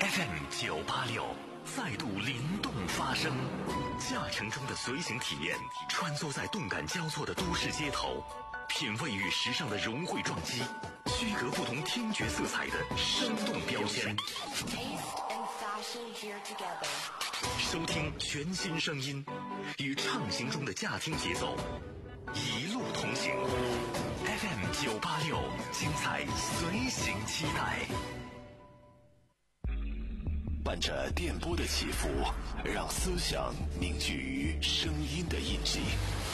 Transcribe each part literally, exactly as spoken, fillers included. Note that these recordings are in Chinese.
F M 九八六再度灵动发声，驾乘中的随行体验，穿梭在动感交错的都市街头，品味与时尚的融汇撞击，区隔不同听觉色彩的生动标签。收听全新声音，与畅行中的驾听节奏，一路同行。F M 九八六，精彩随行期待。伴着电波的起伏，让思想凝聚于声音的印记，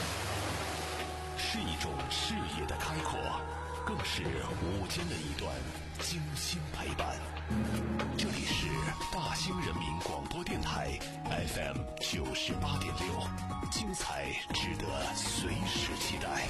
是一种视野的开阔，更是午间的一段精心陪伴。这里是大兴人民广播电台 F M 九十八点六，精彩值得随时期待。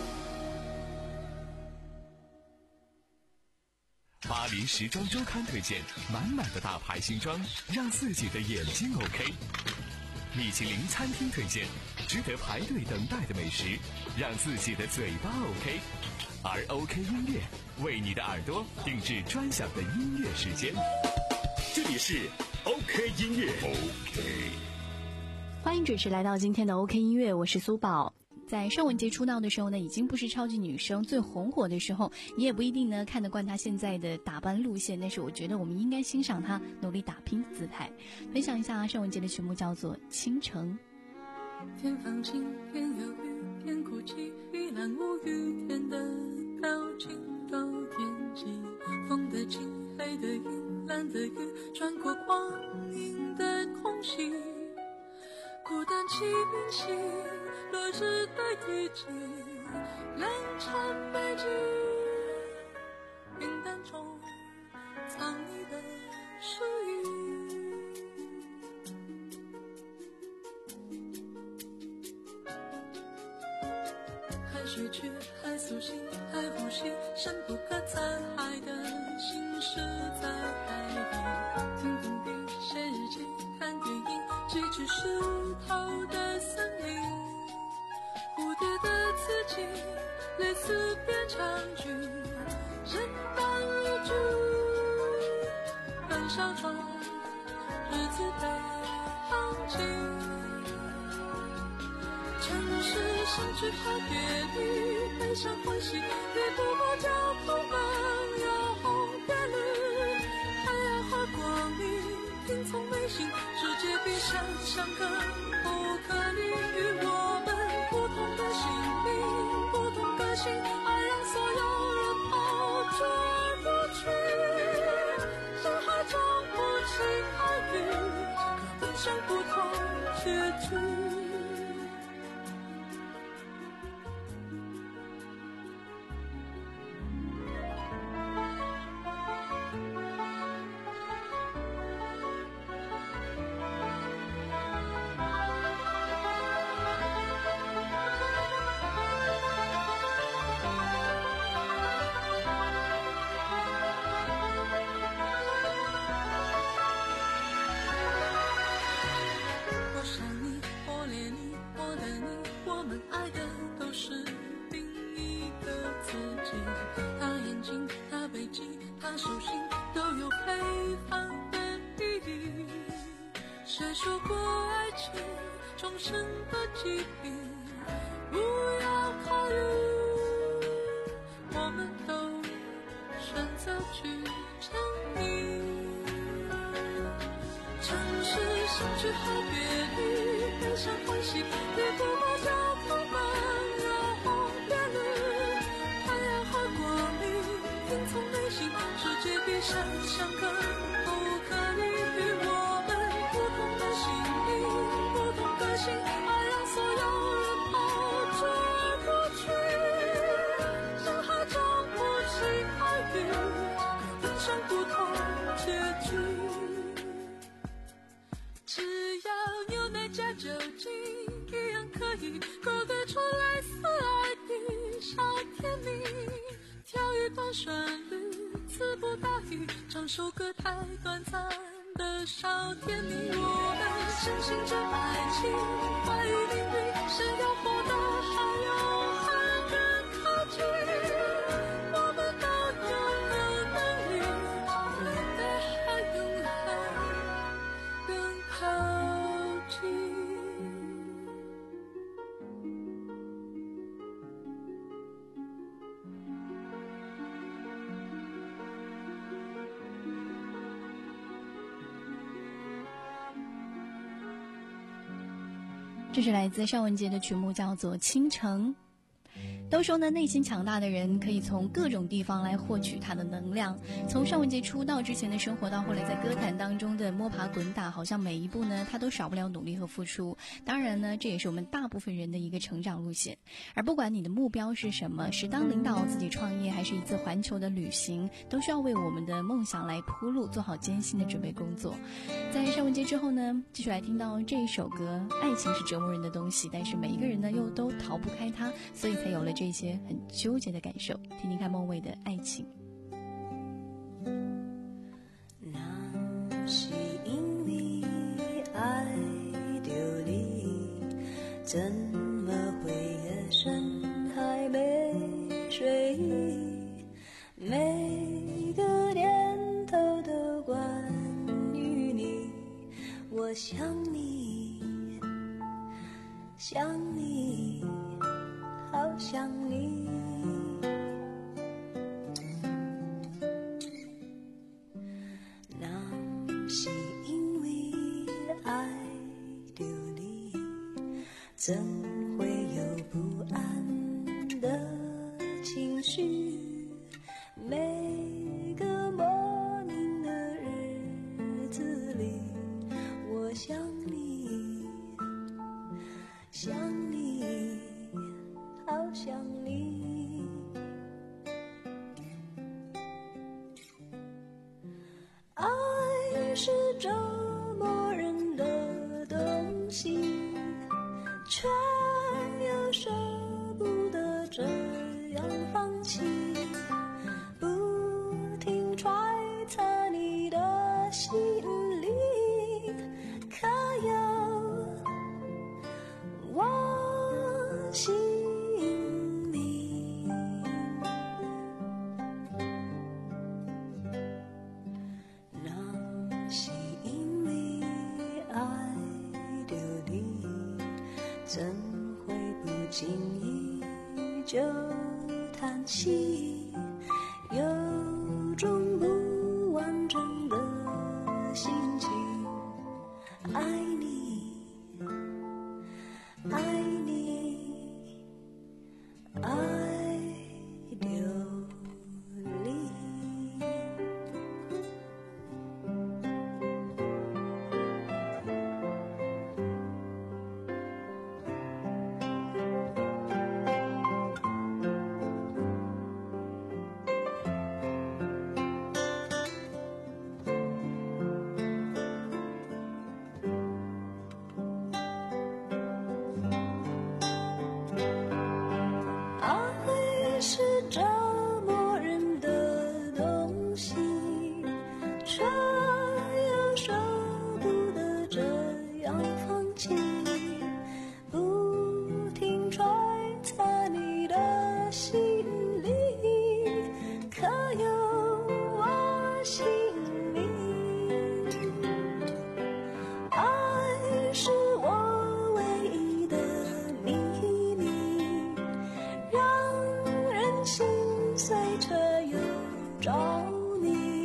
巴黎时装周刊推荐满满的大牌新装，让自己的眼睛 OK。米其林餐厅推荐值得排队等待的美食，让自己的嘴巴 OK。而 OK 音乐为你的耳朵定制专享的音乐时间。这里是 OK 音乐 OK。 欢迎准时来到今天的 OK 音乐，我是苏宝。在尚雯婕出道的时候呢，已经不是超级女生最红火的时候，你也不一定呢看得惯她现在的打扮路线，但是我觉得我们应该欣赏她努力打拼的姿态。分享一下尚雯婕的曲目叫做《倾城》。 偏放晴，偏犹豫，偏哭泣，一览无余，天的表情都惦记，风的情，黑的云，蓝的雨，穿过光阴的空隙，孤单气运气，落日的雨季，良辰美景，云淡中藏你的诗意。还睡去，还苏醒，还呼吸，深不可测海的心事在海底，听听笔，写日记，看电影，寄去石头的森林，蝴蝶的刺激，类似变长句，人淡如菊，很小窗，日子被行情。城市相聚和别离，悲伤欢喜，离不过交通门要红变绿，海洋和光明听从内心，世界比想象更不可理喻，我们不同的心灵，不同个性，爱让所有人抛之而不去，人海中不期而遇，各奔向不同结局。谁说过爱情终身的疾病？不要考虑，我们都选择去证明。城市相聚和别离，悲伤欢喜，离不过交通门要红变绿，海洋和光明听从内心，世界比想象更不可理喻，我们不同的心灵，不同个性，爱让所有人抛之而不去，人海中不期而遇，各奔向不同结局。只要牛奶加酒精，一样可以勾兑出类似爱的小甜蜜，跳一段旋律，词不达意，唱首歌太短暂的小甜蜜，我们相信着爱情，怀疑领域，谁要活得还有还更靠近，我们都拥有能力，活得还更好。 这是来自尚雯婕的曲目，叫做《倾城》。都说呢，内心强大的人可以从各种地方来获取他的能量。从尚雯婕出道之前的生活，到后来在歌坛当中的摸爬滚打，好像每一步呢，他都少不了努力和付出。当然呢，这也是我们大部分人的一个成长路线。而不管你的目标是什么，是当领导、自己创业，还是一次环球的旅行，都需要为我们的梦想来铺路，做好艰辛的准备工作。在尚雯婕之后呢，继续来听到这一首歌。爱情是折磨人的东西，但是每一个人呢，又都逃不开它，所以才有了这些很纠结的感受。听听看孟蔚的爱情。 那是因为爱着你，怎么会夜深还没睡意？每个念头都关于你，我想你，想你，好想你。那是因为爱着你，怎会有不安的情绪？每个莫名的日子里，我想你，想你，好想你。爱是折磨人的东西，却又舍不得这样放弃，不停揣测你的心里，可有我心里？那是因为爱着你，怎会不经意就叹息，有种不完整的心情。爱你，爱你，爱着你。爱是折磨人的东西，却又舍不得这样放弃，不停揣测你的心里，可有我心里？爱是我唯一的秘密，让人心碎却又着迷，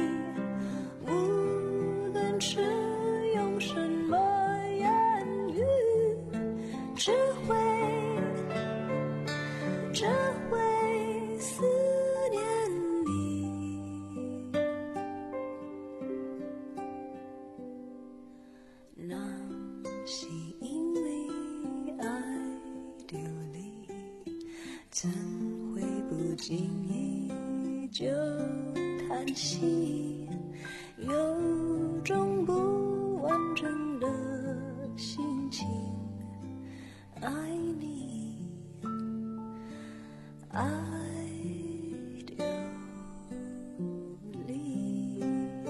无论是用什么言语，只会只会思念你。那是因为爱着你，怎会不经意就叹息，有种不完整的心情。爱你，爱着你。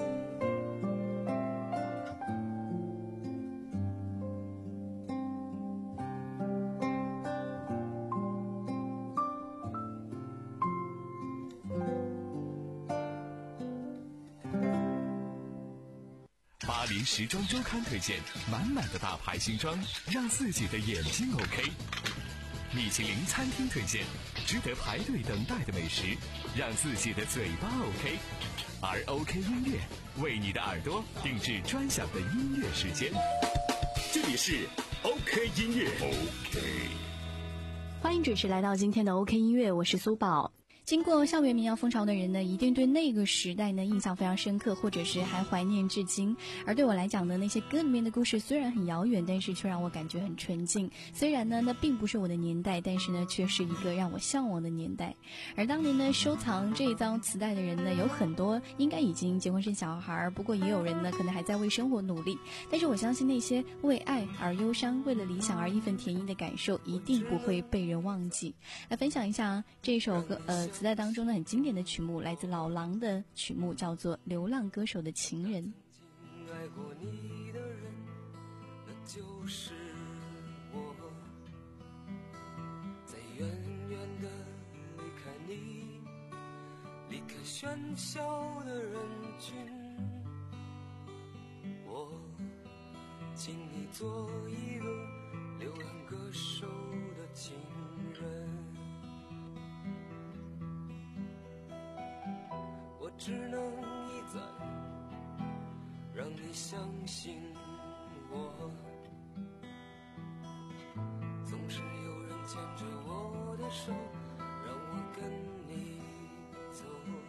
巴黎时装周刊推荐满满的大牌新装，让自己的眼睛 OK。米其林餐厅推荐值得排队等待的美食，让自己的嘴巴 OK。而 OK 音乐为你的耳朵定制专享的音乐时间。这里是 OK 音乐 OK。 欢迎准时来到今天的 OK 音乐，我是苏宝。经过校园民谣风潮的人呢，一定对那个时代呢印象非常深刻，或者是还怀念至今。而对我来讲呢，那些歌里面的故事虽然很遥远，但是却让我感觉很纯净。虽然呢，那并不是我的年代，但是呢，却是一个让我向往的年代。而当年呢，收藏这一张磁带的人呢，有很多应该已经结婚生小孩，不过也有人呢，可能还在为生活努力。但是我相信那些为爱而忧伤、为了理想而义愤填膺的感受，一定不会被人忘记。来分享一下这首歌，呃。磁带当中的很经典的曲目，来自老狼的曲目，叫做《流浪歌手的情人》。 爱过你的人，那就是我，在远远的离开你，离开喧嚣的人群，我请你做一个流浪歌手的情人。我只能一再让你相信我，总是有人牵着我的手，让我跟你走，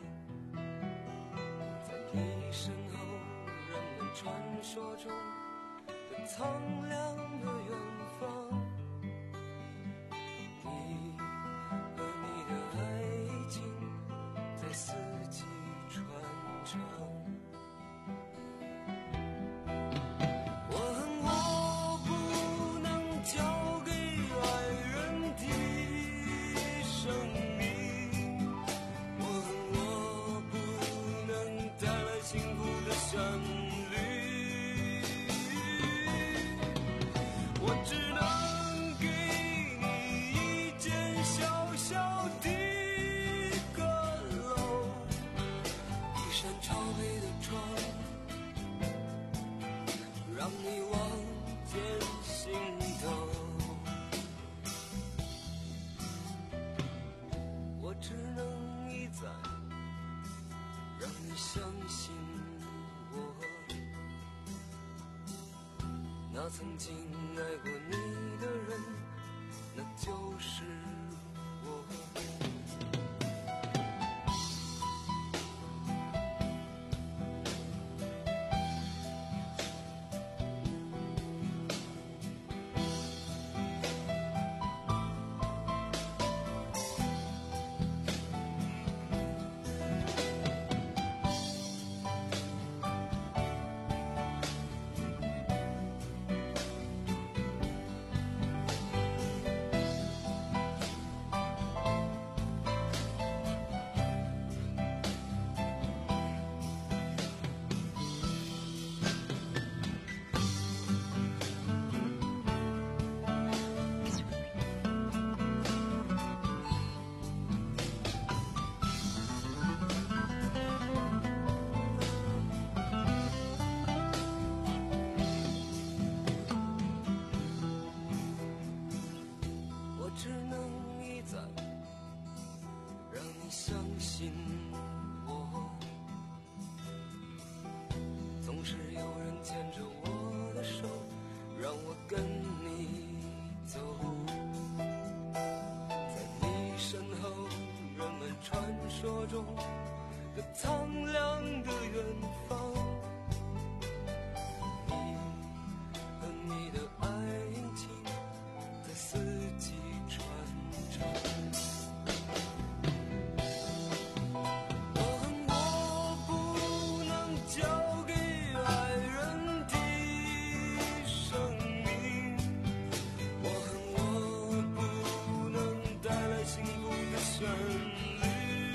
在你身后人们传说中的苍凉的远方，你和你的爱情在四季传承。我恨我不能交给爱人的生命，我恨我不能带来幸福的旋律，我只能给你一间小小的阁楼，一扇朝北的窗，让你望见心头。我只能一再让你相信我，那曾经爱过你的人，那就是我。只能一再让你相信我，总是有人牵着我的手，让我跟你走，在你身后人们传说中的苍凉的远方，你和你的爱情在四季传承。我恨我不能交给爱人的生命，我恨我不能带来幸福的旋律，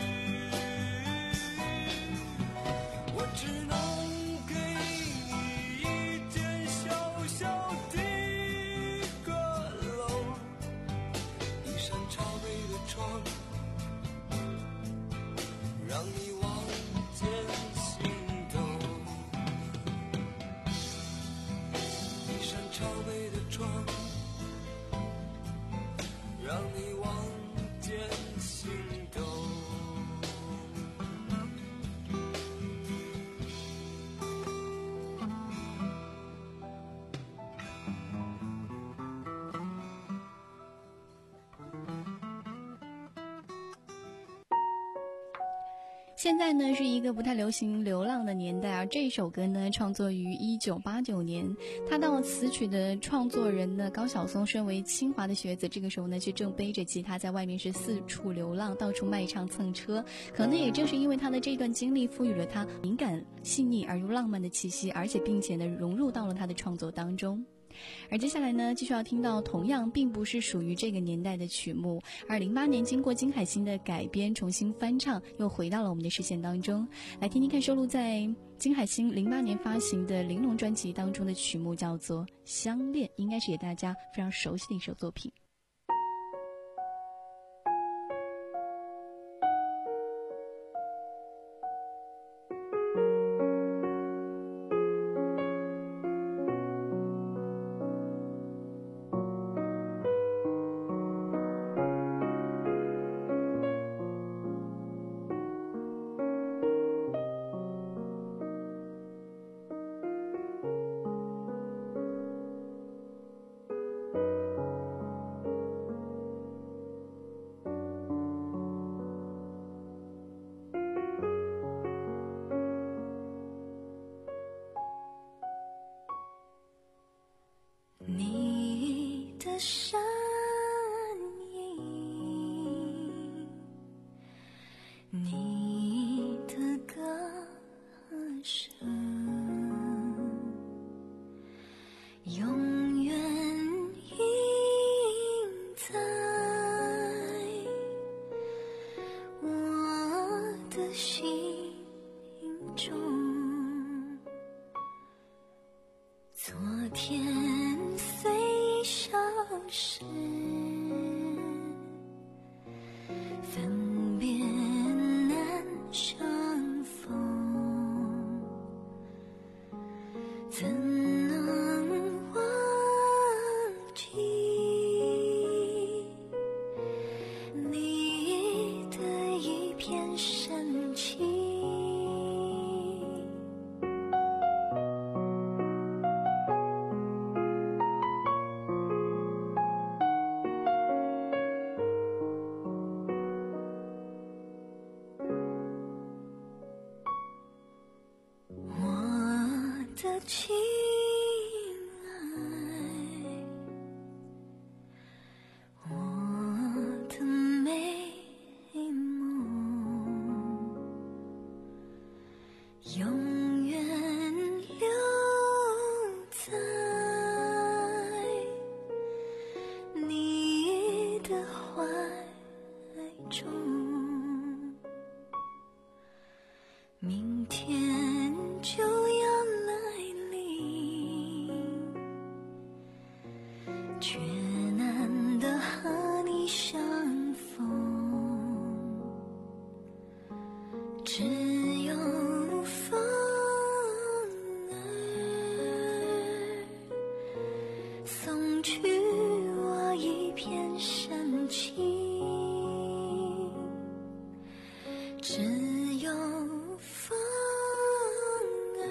我只能给你一间小小的阁楼，一扇朝北的窗，让你望见心头，一扇朝北的窗，让你望见心头。 现在呢是一个不太流行流浪的年代啊，这首歌呢创作于一九八九年，他到词曲的创作人呢高晓松身为清华的学子，这个时候呢却正背着吉他在外面是四处流浪，到处卖唱蹭车。可能也正是因为他的这段经历赋予了他敏感细腻而又浪漫的气息，而且并且呢融入到了他的创作当中。而接下来呢继续要听到同样并不是属于这个年代的曲目，而零八年经过金海心的改编重新翻唱，又回到了我们的视线当中。来听听看收录在金海心零八年发行的玲珑专辑当中的曲目，叫做《相恋》，应该是也大家非常熟悉的一首作品。 你的身影，你的歌声，永远印在我的心中。昨天虽消失，分别难相逢，怎能忘记你的一片深情？的亲爱，我的美梦，永远留在你的怀中。明天就要来临，却难得和你相逢，只有风儿送去我一片深情，只有风儿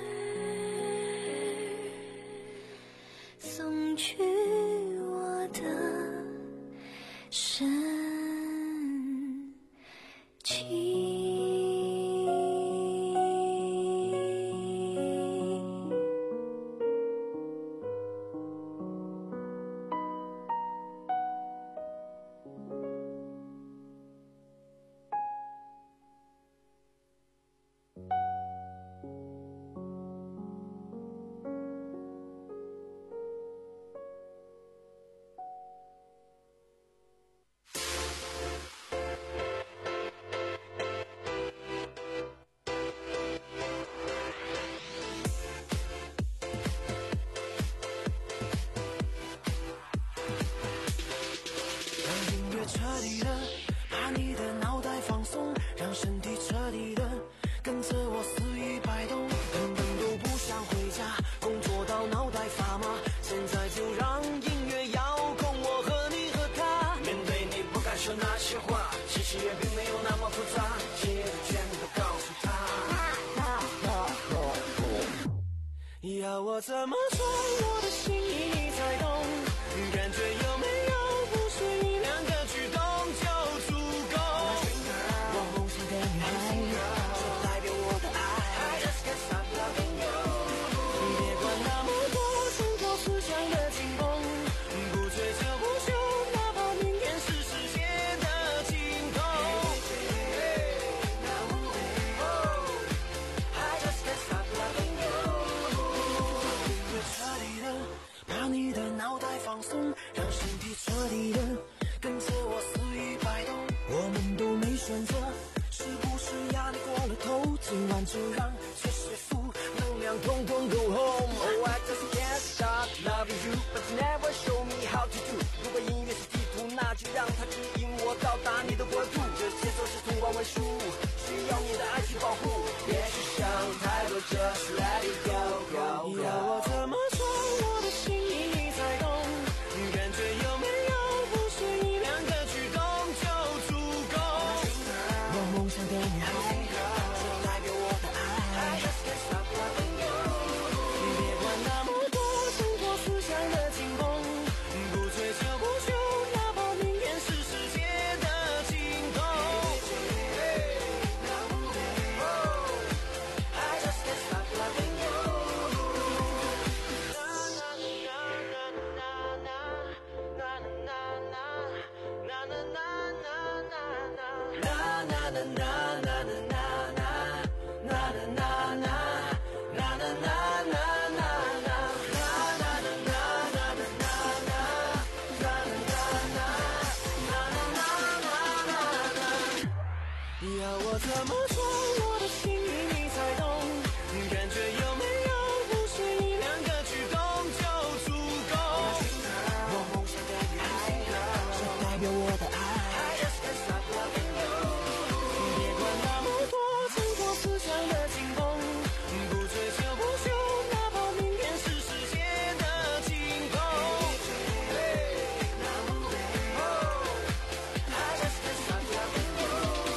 送去我的深情。 彻底的把你的脑袋放松，让身体彻底的跟着我肆意摆动，根本都不想回家，工作到脑袋发麻，现在就让音乐遥控我和你和他。面对你不敢说那些话，其实也并没有那么复杂，一切全都告诉他。要我怎么说我的心意你才懂，感觉有没有不是一两个举动就足够。我梦想的女孩， 它指引我到达你的国度。这些都是通关文书，需要你的爱去保护。别去想太多 ，Just let it go go go。要我怎么说我的心意你才懂？感觉有没有不是一两个举动就足够？我梦想的女孩，就代表我的爱。Just can't stop loving you。别管那么多挣脱思想的紧绷，不追求不休，哪怕明天是世界的尽头。I just can't stop loving you。要我怎么说我的心意你才懂？感觉有没有不是一两个举动就足够？我梦想的女孩，就代表我的爱。I just can't stop loving you。别管那么多挣脱思想的紧绷，不追求不休，哪怕明天是世界的尽头。I just can't stop loving you。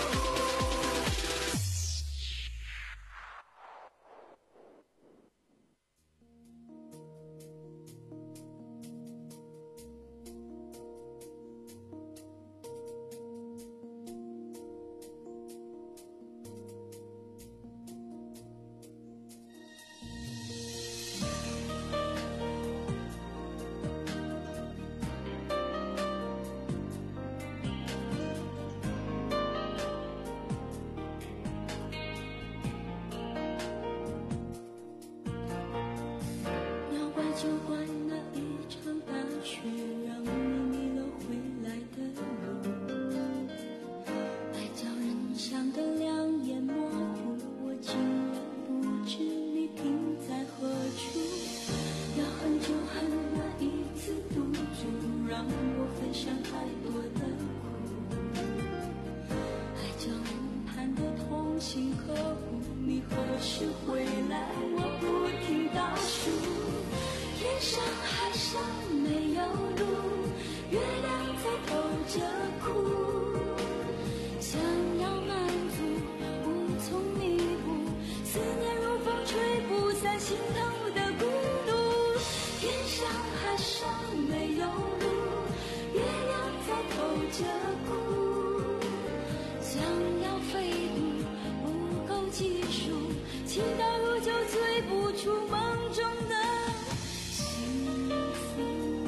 要怪就怪那一场大雪，让你迷了回来的路。爱叫人想得两眼模糊，我竟然不知你停在何处。要恨就恨那一次赌注，让我分享太多的苦。爱叫人盼得痛心呵护，你何时回来？我不停倒数。天上海上没有路，月亮在透着哭。想要满足，无从弥补，思念如风吹不散心头的孤独。天上海上没有路，月亮在透着哭。想要飞渡，不够技术，祈祷如就追不出梦中的幸福。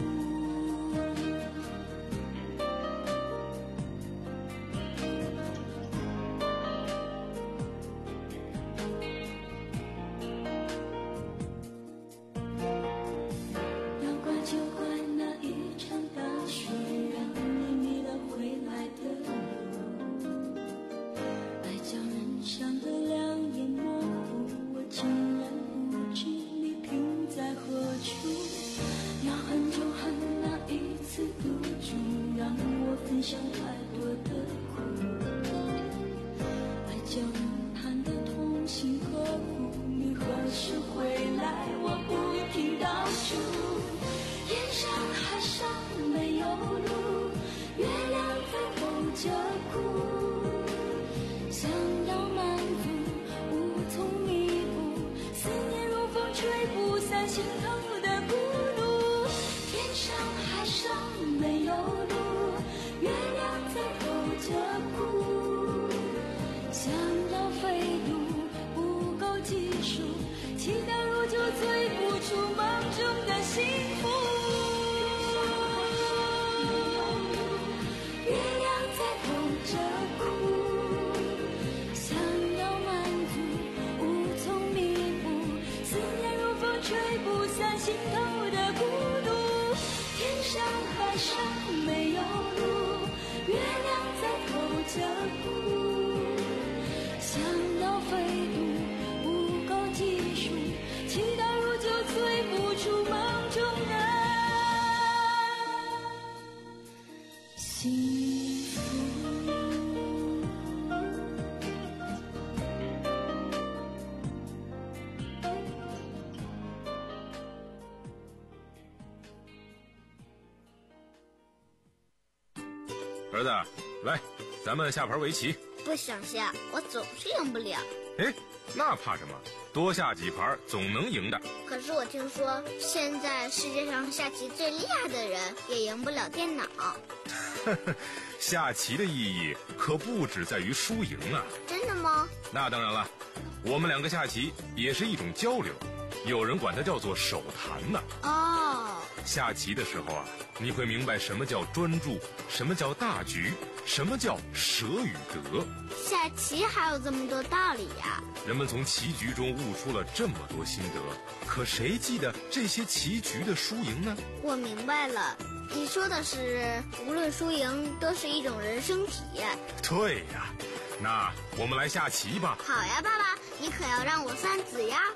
要怪就怪那一场大雪，让你迷了回来的路。爱叫人想得两眼模糊，我竟然不知你停在何处。要恨就恨那一次赌注，让我分享太多的苦。爱叫人盼得痛心呵护，你何时回来？我不停倒数。天上海上没有路，月亮在透着哭。想要满足，无从弥补，思念如风吹不散心头的孤独。天上海上没有路，月亮在透着哭。想要飞渡，不够技术，祈祷如就追不出梦中的幸福。月亮在透着哭。想要满足，无从弥补，思念如风吹不散心头的孤独。天上海上没有路，月亮在透着哭。想要飞渡，不够技术，祈祷如就追不出梦中的幸福。 儿子，来，咱们下盘围棋。 不想下，我总是赢不了。 哎，那怕什么？多下几盘总能赢的。 可是我听说，现在世界上下棋最厉害的人也赢不了电脑。 下棋的意义可不只在于输赢啊！ 真的吗？ 那当然了，我们两个下棋也是一种交流，有人管它叫做手谈呢。 哦， 下棋的时候啊，你会明白什么叫专注，什么叫大局，什么叫舍与得。 下棋还有这么多道理呀！ 人们从棋局中悟出了这么多心得，可谁记得这些棋局的输赢呢？ 我明白了，你说的是无论输赢都是一种人生体验。 对呀，那我们来下棋吧。 好呀，爸爸，你可要让我算子呀。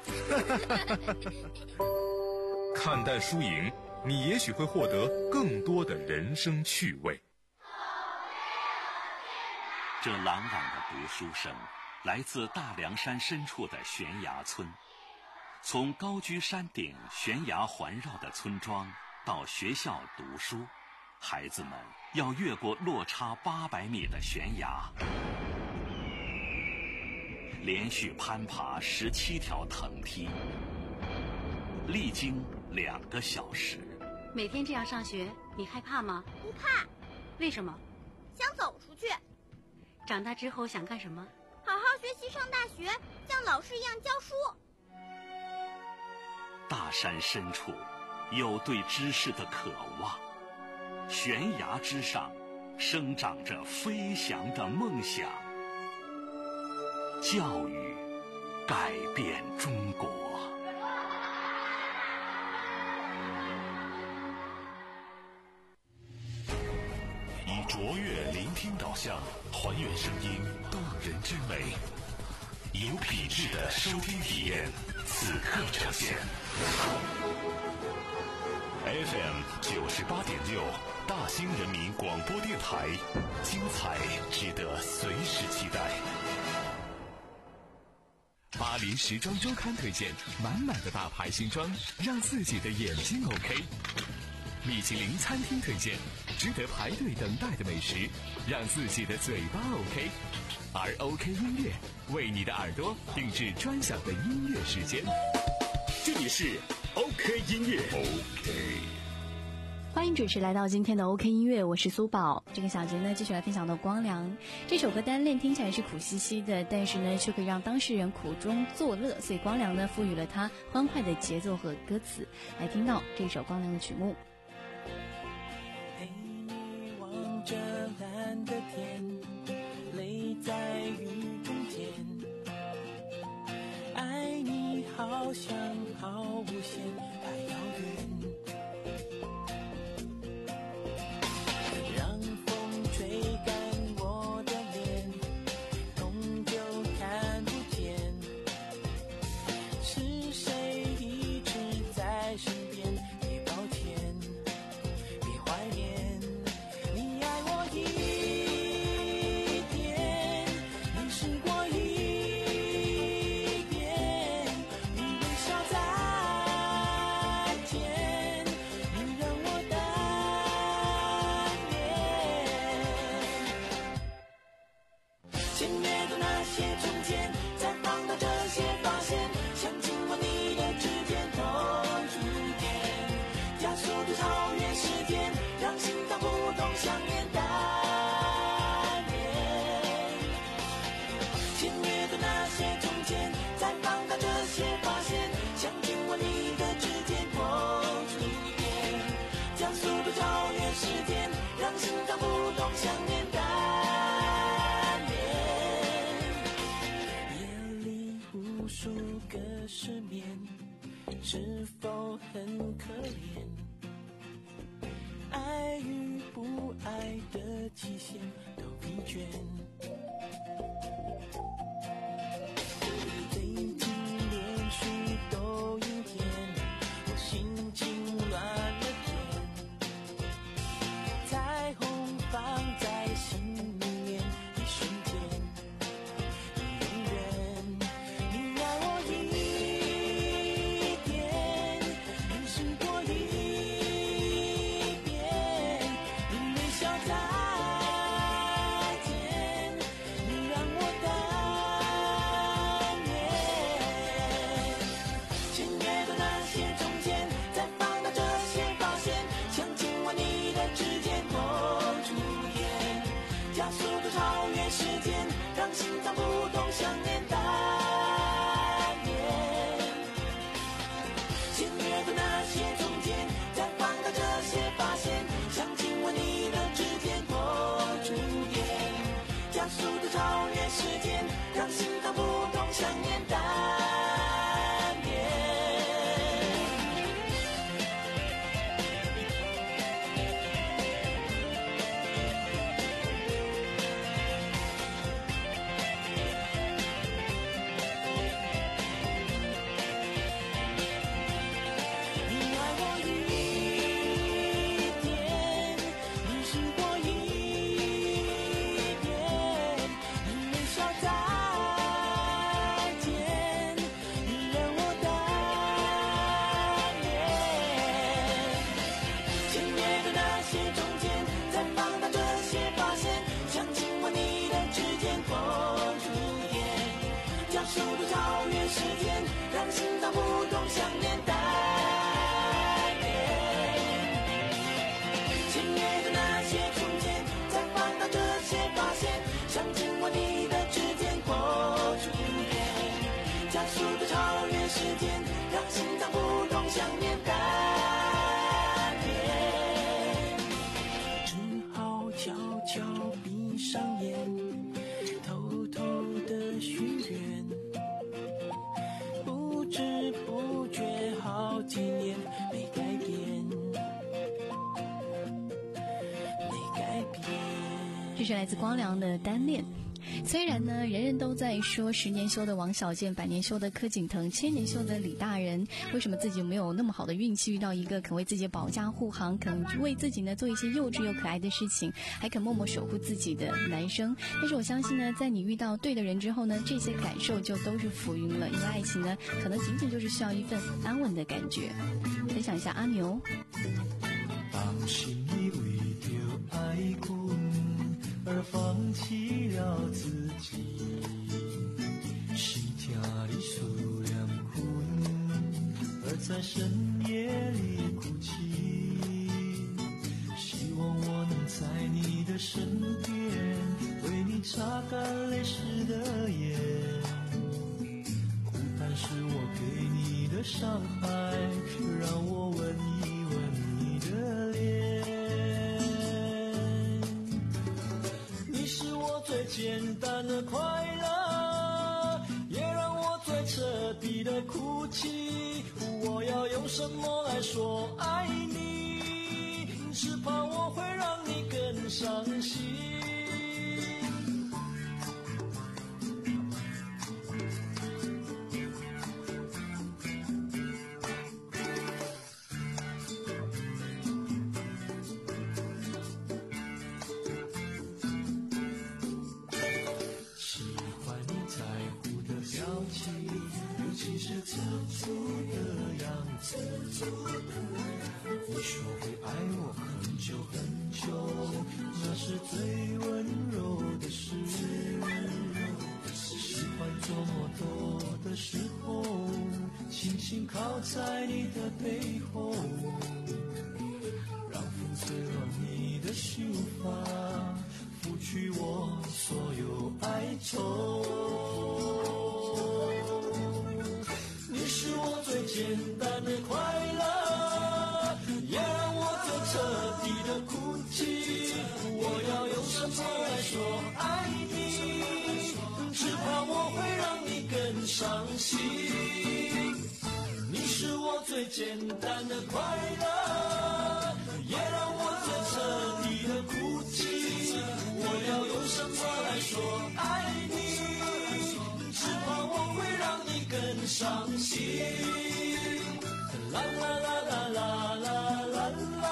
看淡输赢，你也许会获得更多的人生趣味。 这朗朗的读书声来自大凉山深处的悬崖村，从高居山顶悬崖环绕的村庄到学校读书，孩子们要越过落差八百米的悬崖，连续攀爬十七条藤梯，历经两个小时。 每天这样上学，你害怕吗？ 不怕。 为什么？ 想走出去。 长大之后想干什么？ 好好学习，上大学，像老师一样教书。 大山深处有对知识的渴望，悬崖之上生长着飞翔的梦想。教育改变中国。以卓越聆听导向，还原声音动人之美，有品质的收听体验，此刻呈现。F M 九十八点六，大兴人民广播电台，精彩值得随时期待。 巴黎时装周刊推荐满满的大牌新装，让自己的眼睛 OK。米其林餐厅推荐值得排队等待的美食，让自己的嘴巴 OK。而 OK 音乐为你的耳朵定制专享的音乐时间。这里是 OK 音乐 OK。 欢迎准时来到今天的 OK 音乐，我是苏宝。这个小节呢，继续来分享到光良这首歌单恋听起来是苦兮兮的，但是呢，却可以让当事人苦中作乐，所以光良呢，赋予了它欢快的节奏和歌词。来听到这首光良的曲目。 陪你望着蓝的天，泪在雨中间，爱你好像好无限，太遥远。是否很可怜？爱与不爱的期限都疲倦。最近连续都阴天，我心情乱了天。彩虹放在心里面，一瞬间，你永远，你爱我一。再这是来自光良的单恋。虽然呢，人人都在说十年修的王小贱，百年修的柯景腾，千年修的李大人，为什么自己没有那么好的运气遇到一个肯为自己保驾护航，肯为自己呢做一些幼稚又可爱的事情，还肯默默守护自己的男生？但是我相信呢，在你遇到对的人之后呢，这些感受就都是浮云了，因为爱情呢，可能仅仅就是需要一份安稳的感觉。分享一下阿牛。 当心你为着爱困而放弃了自己，是听你思念困而在深夜里哭泣，希望我能在你的身边为你擦干泪湿的眼，孤单是我给你的伤害，让我吻一吻你的脸，你是我最简单的快乐，也让我最彻底的哭泣，我要用什么来说爱你，只怕我会让你更伤心。吃醋的样子，你说会爱我很久很久，那是最温柔的事。喜欢做摩托的时候，轻轻靠在你的背后，让风吹乱你的秀发，拂去我所有哀愁。是我最简单的快乐，也让我最彻底的哭泣，我要用什么来说爱你，只怕我会让你更伤心。你是我最简单的快乐，也让我最彻底的哭泣，我要用什么来说爱你，只怕我会让你更伤心。啦啦啦啦啦啦啦啦。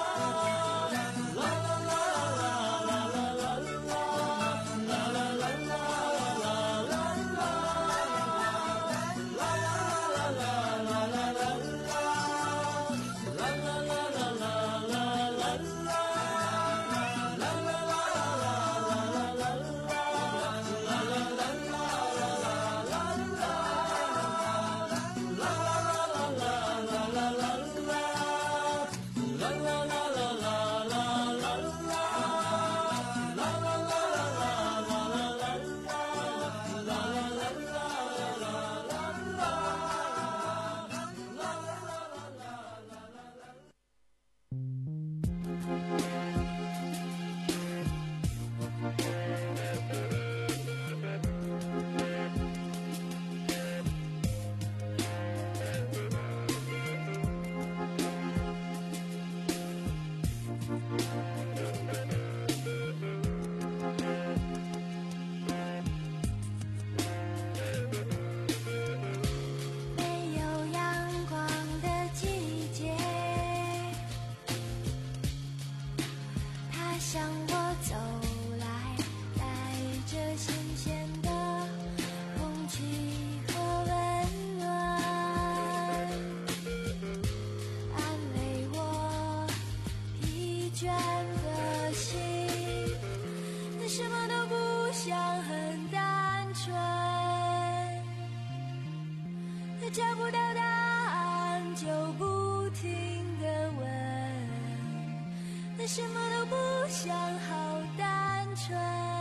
找不到答案就不停地问，他什么都不想，好单纯，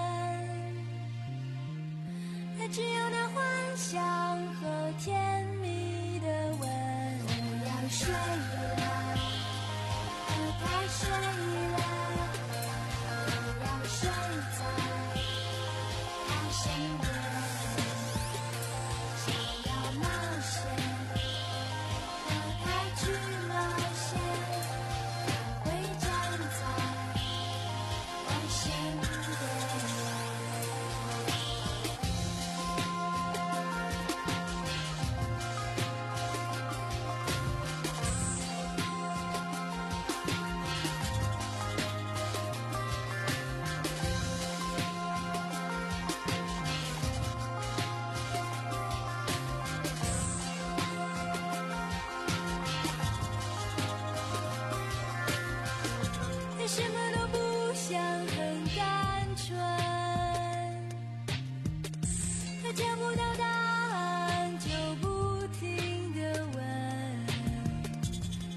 他只有那幻想和甜蜜的吻。我要睡了，我该睡了，我要睡在他身边。会站在我心的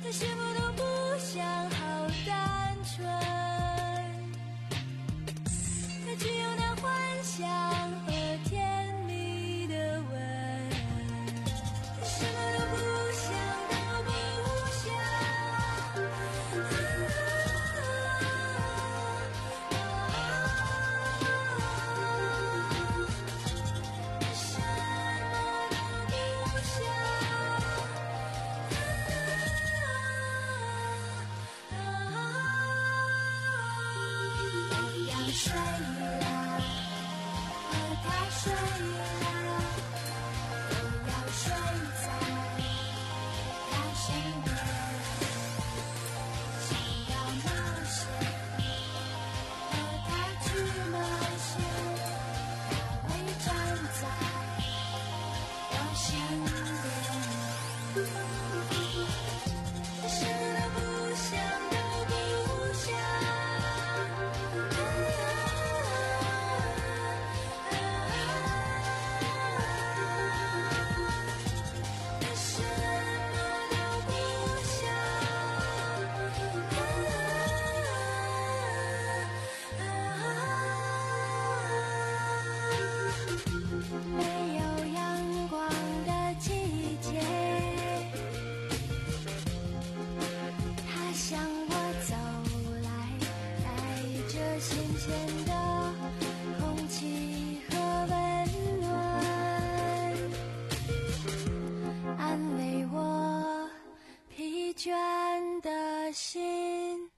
那什么都不想，好单纯，它只有那幻想和甜蜜的吻，什么都不想，都不想。睡了，和他睡了，我要睡在他身边，想要冒险，和他去冒险，他会站在我身边，什么都不想，都不想。没有阳光的季节，它向我走来，带着新鲜的空气和温暖，安慰我疲倦的心。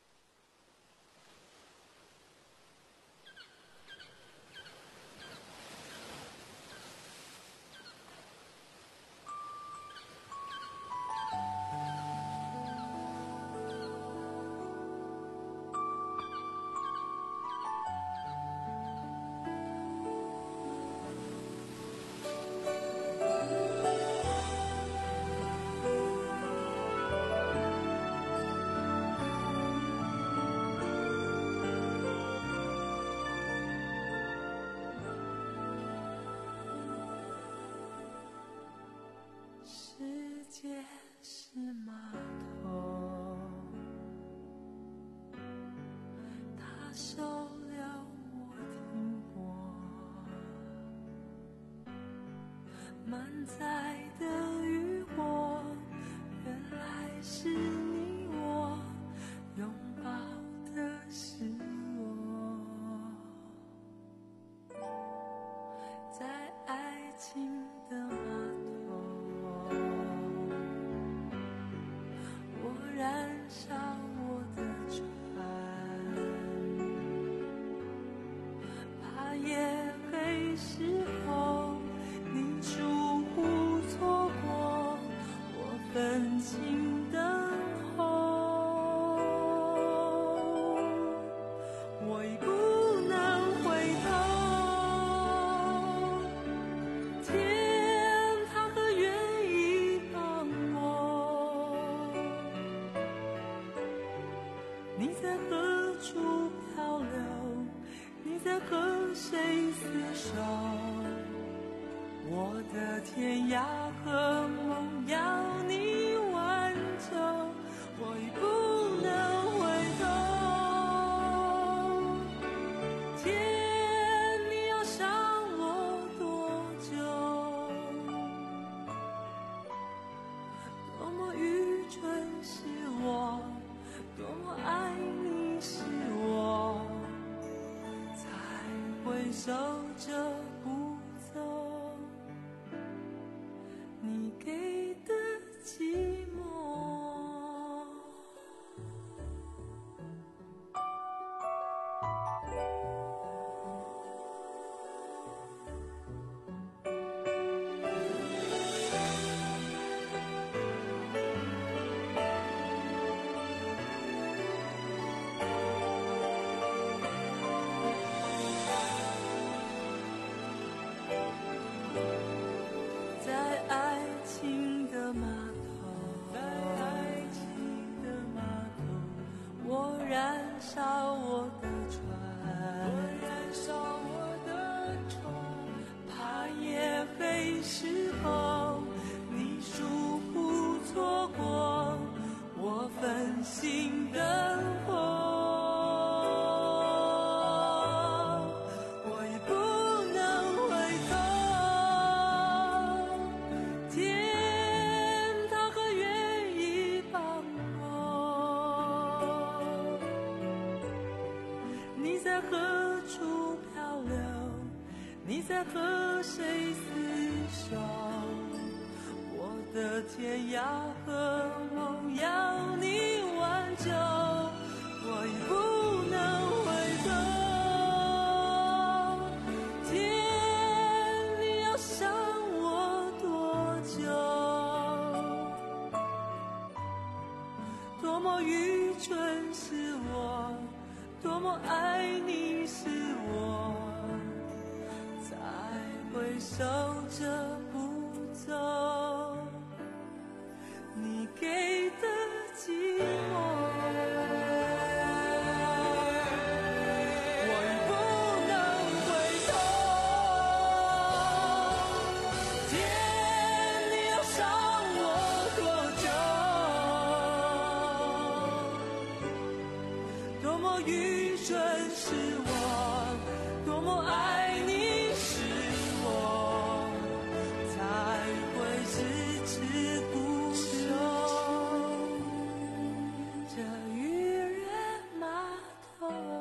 世界是码头，它受了我停泊，满载的渔火，原来是你我拥抱的是我，在爱情的码头，我燃烧我的船，怕夜黑时候你疏忽错过，我分情等候，我已不能回头，天塌和愿意帮我，你在何处漂流？你在和谁厮守？我的天涯和梦要你挽救，我已不能回头。天，你要伤我多久？多么愚蠢是我，多么爱你是我，才会守着不走你给的寂寞。在爱情的码头，在爱情的码头，我燃烧我的船，我燃烧我的船，怕夜黑时候你疏忽错过， 心的火，我已不能回头。天它何愿意帮我？你在何处漂流？你在和谁厮守？我的天涯和梦要你挽救，我已不能回头。天，你要想我多久？多么愚蠢是我，多么爱你是我，才会守着不走。你给的寂寞，我已不能回头。天，你要伤我多久？多么愚蠢是我，多么爱你是我，才会迟迟不休。这渔人码头。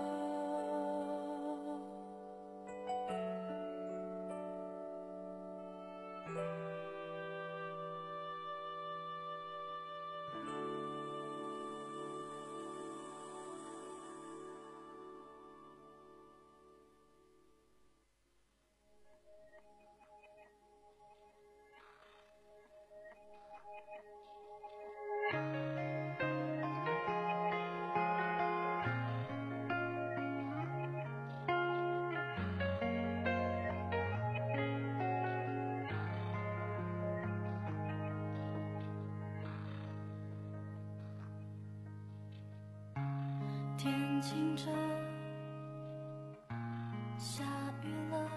天晴着，下雨了，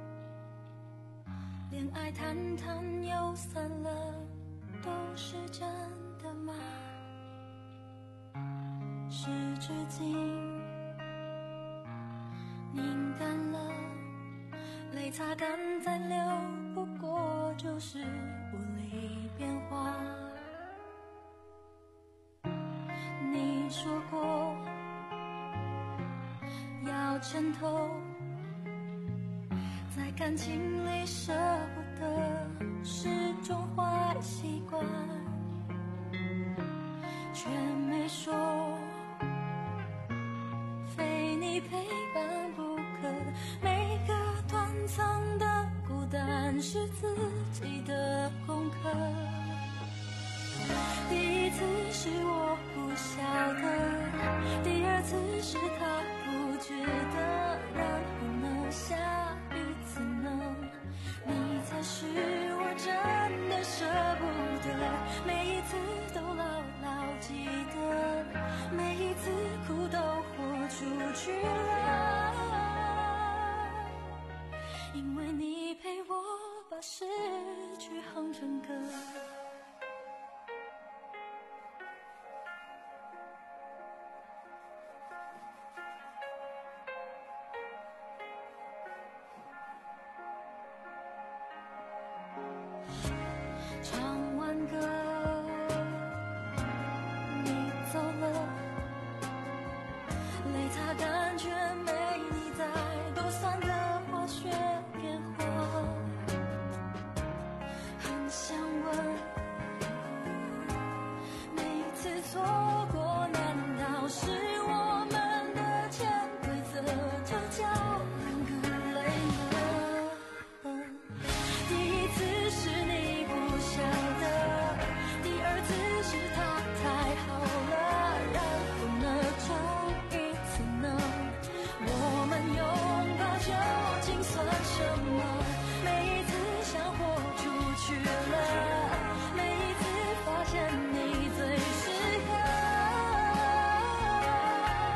恋爱谈谈又散了，都是真的吗？湿纸巾拧干了，泪擦干再流，不过就是无力变化。你说过要撑透，在感情里舍不得是种坏习惯，却没说非你陪伴不可。每个短暂的孤单是自己的功课。第一次是我不晓得，第二次是他不觉得，然后呢，下一次呢，你才是我真的舍不得。每一次都牢牢记得，每一次哭都豁出去了，因为你陪我把失去哼成歌。唱完歌，你走了，泪擦干却没你在，多酸的化学变化，很想问，每次错过难道是我们的潜规则，就叫人格累了？第一次是你不晓得，第二次是他太好了，然后呢，冲一次呢，我们拥抱究竟算什么？每一次想豁出去了，每一次发现你最适合。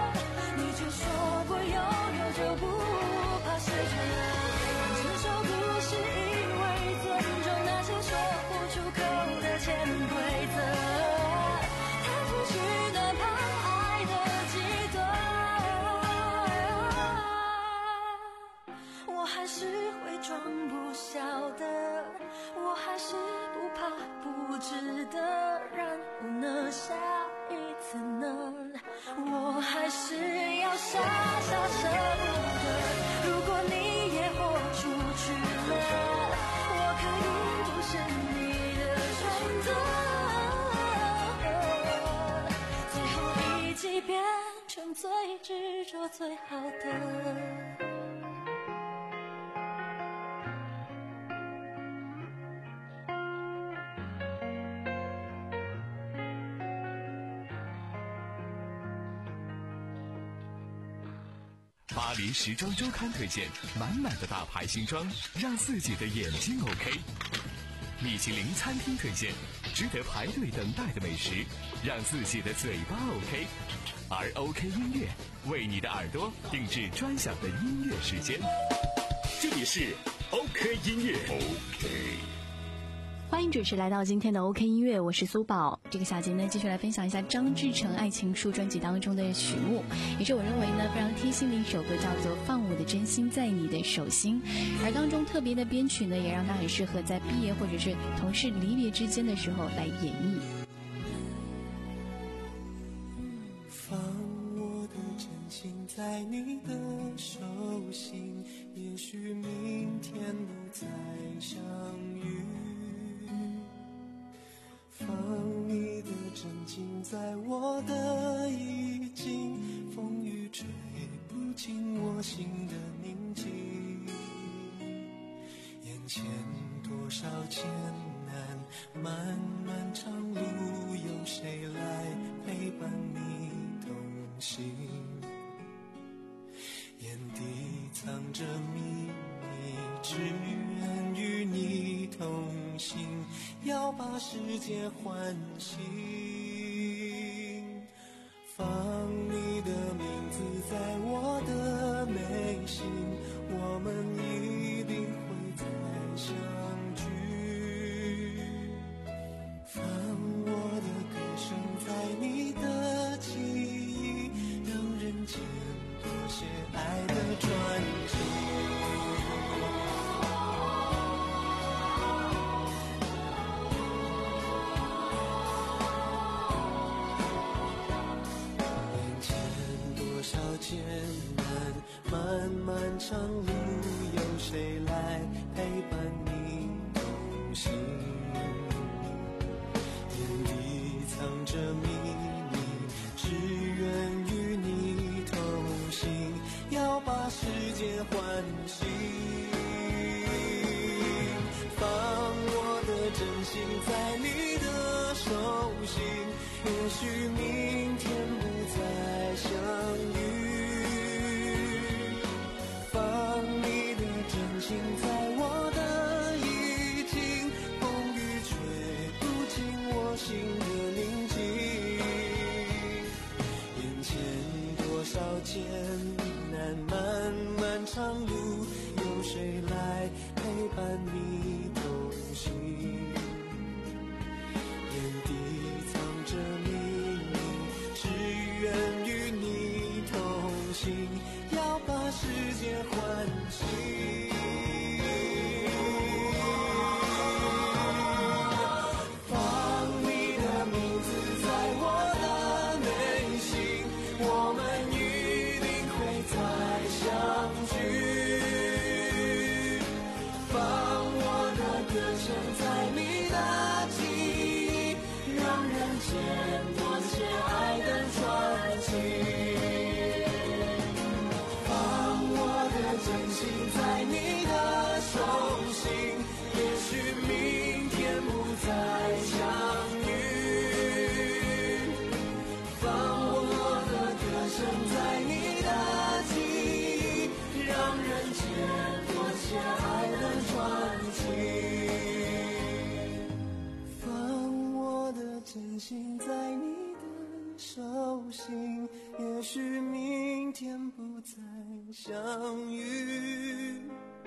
最执着最好的。 巴黎时装周刊推荐满满的大牌新装，让自己的眼睛 OK。米其林餐厅推荐值得排队等待的美食，让自己的嘴巴 OK。而 OK 音乐为你的耳朵定制专享的音乐时间。这里是 OK 音乐 OK。 欢迎准时来到今天的 OK 音乐，我是苏宝。这个小节呢，继续来分享一下张志成《爱情树》专辑当中的曲目，也是我认为呢非常贴心的一首歌，叫做《放我的真心在你的手心》。而当中特别的编曲呢，也让它很适合在毕业或者是同事离别之间的时候来演绎。 放我的真心在你的手心，也许明天不再相遇。放你的真情在我的衣襟，风雨吹不进我心的宁静。眼前多少艰难，漫漫长路，有谁来陪伴你同行？眼底藏着秘密，只愿与你同行，要把世界唤醒。放你的名字在我的眉心，我们一定会再相聚。放我的歌声在你的记忆，让人间多些爱的传奇。艰难，漫漫长路，有谁来陪伴你同行？眼底藏着秘密，只愿与你同行，要把世界唤醒。放我的真心在你的手心，也许明天不再相遇。心在我的衣襟，风雨吹不进我心的宁静。眼前多少艰难，漫漫长路，有谁来陪伴你同行？眼底藏着秘密，只愿与你同行，要把世界唤醒。真心在你的手心，也许明天不再相遇。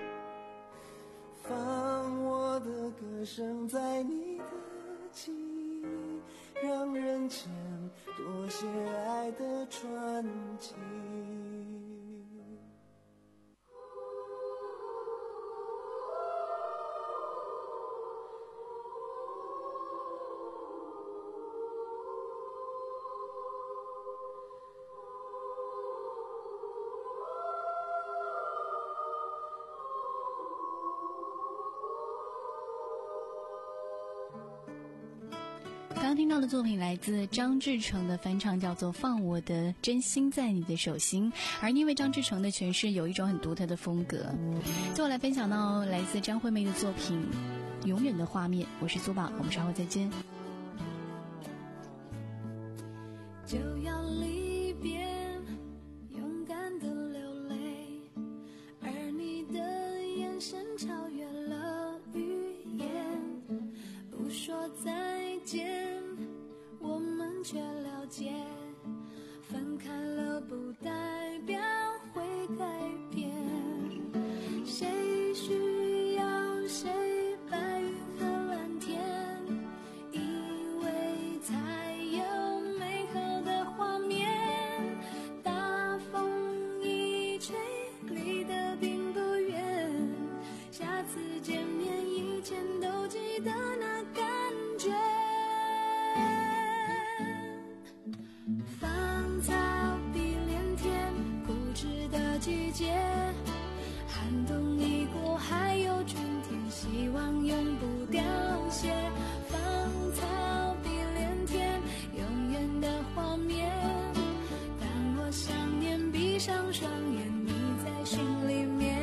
放我的歌声在你的记忆，让人间多些爱的传奇。 刚听到的作品来自张志成的翻唱，叫做《放我的真心在你的手心》，而因为张志成的诠释有一种很独特的风格。最后来分享到来自张惠妹的作品《永远的画面》。我是苏宝，我们稍后再见。 就要离别，勇敢的流泪，而你的眼神超越了语言，不说再见，我们却了解，分开了不代表会改变，谁需要谁白云和蓝天，以为才有美好的画面，大风一吹离得并不远，下次见面以前都记得那感觉，芳草碧连天，固执的季节，寒冬已过还有春天，希望永不凋谢，芳草碧连天，永远的画面，当我想念闭上双眼，你在心里面。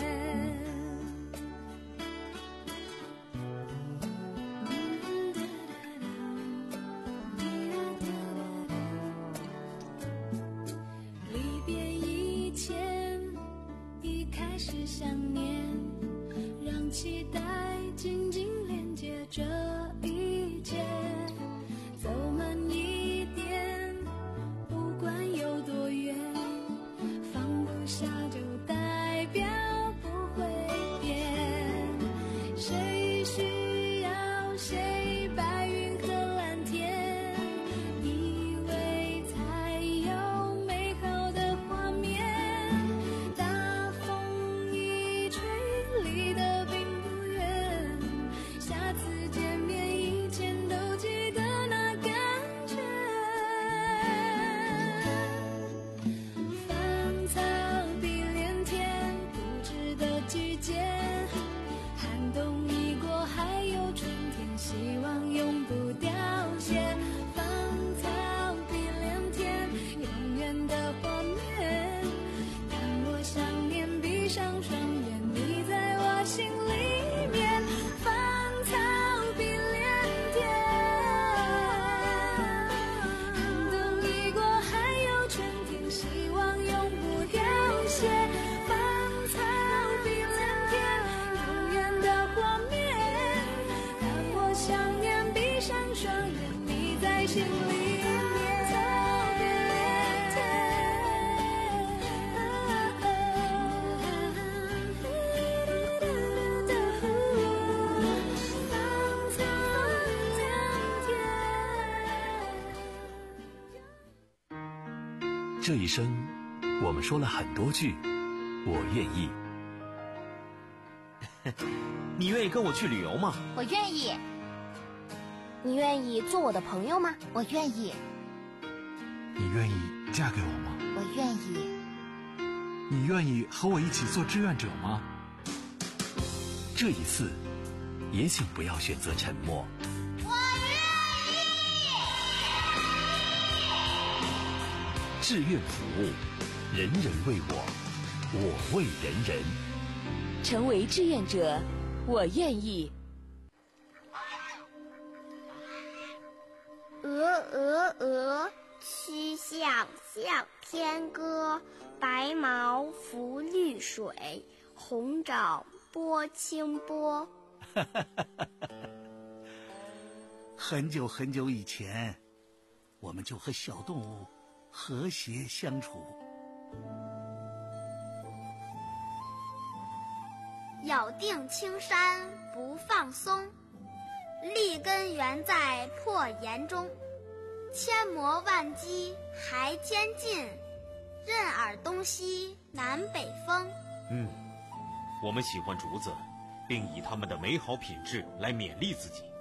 离别以前，一开始想念，让期待紧紧连接这一切，走慢一点，不管有多远，放不下就代表不会变，谁需要谁白云和蓝天，以为才有美好的画面，大风一吹离得并不远，下次见面以前都记得那感觉，芳草碧连天，固执的季节，寒冬已过还有春天，希望永不凋谢，芳草碧连天，永远的画面，当我想念闭上双眼，你在我心里面，芳草碧连天，寒冬已过还有春天，希望永不凋谢，芳草碧连天，永远的画面，当我想念闭上双眼，你在心里面。 这一生，我们说了很多句“我愿意”。 你愿意跟我去旅游吗？ 我愿意。你愿意做我的朋友吗？我愿意。 你愿意嫁给我吗？ 我愿意。 你愿意和我一起做志愿者吗？ 这一次，也请不要选择沉默。志愿服务，人人为我，我为人人。 成为志愿者，我愿意。 鹅鹅鹅，曲项向天歌。白毛浮绿水，红掌拨清波。 很久很久以前，我们就和小动物和谐相处。 咬定青山不放松，立根原在破岩中。千磨万击还坚劲，任尔东西南北风。 嗯，我们喜欢竹子，并以它们的美好品质来勉励自己。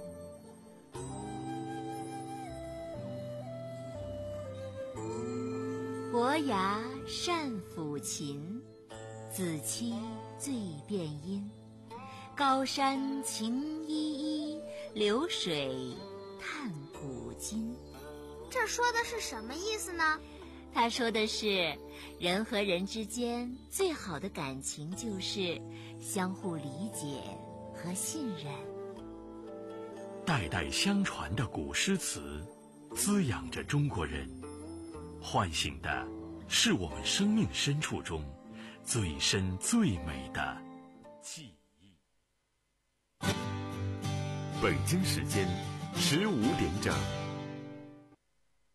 伯牙善抚琴，子期最辨音。高山晴依依，流水叹金。 这说的是什么意思呢？ 他说的是，人和人之间最好的感情就是相互理解和信任。 代代相传的古诗词，滋养着中国人，唤醒的是我们生命深处中最深最美的记忆。 北京时间十五点整。